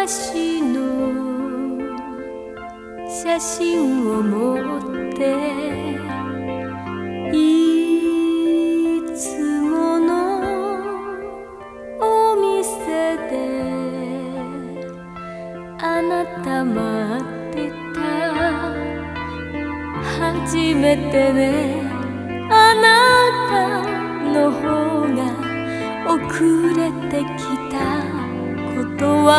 昔の写真を持っていつものお店であなた待ってた。初めてね、あなたの方が遅れてきたことは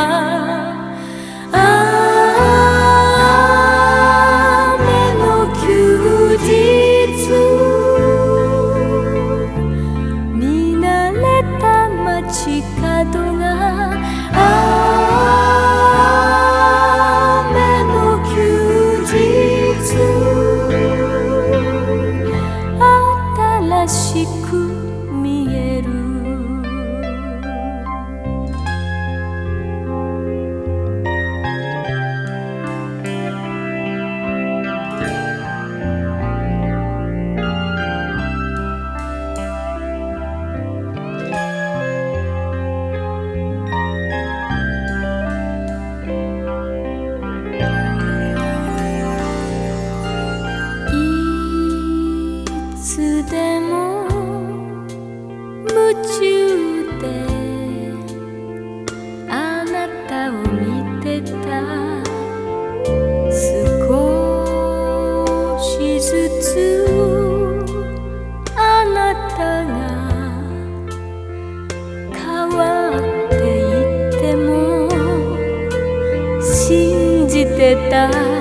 雨の休日、見慣れた街角が雨の休日、新しく見える。いつでも夢中であなたを見てた。少しずつあなたが変わっていっても信じてた。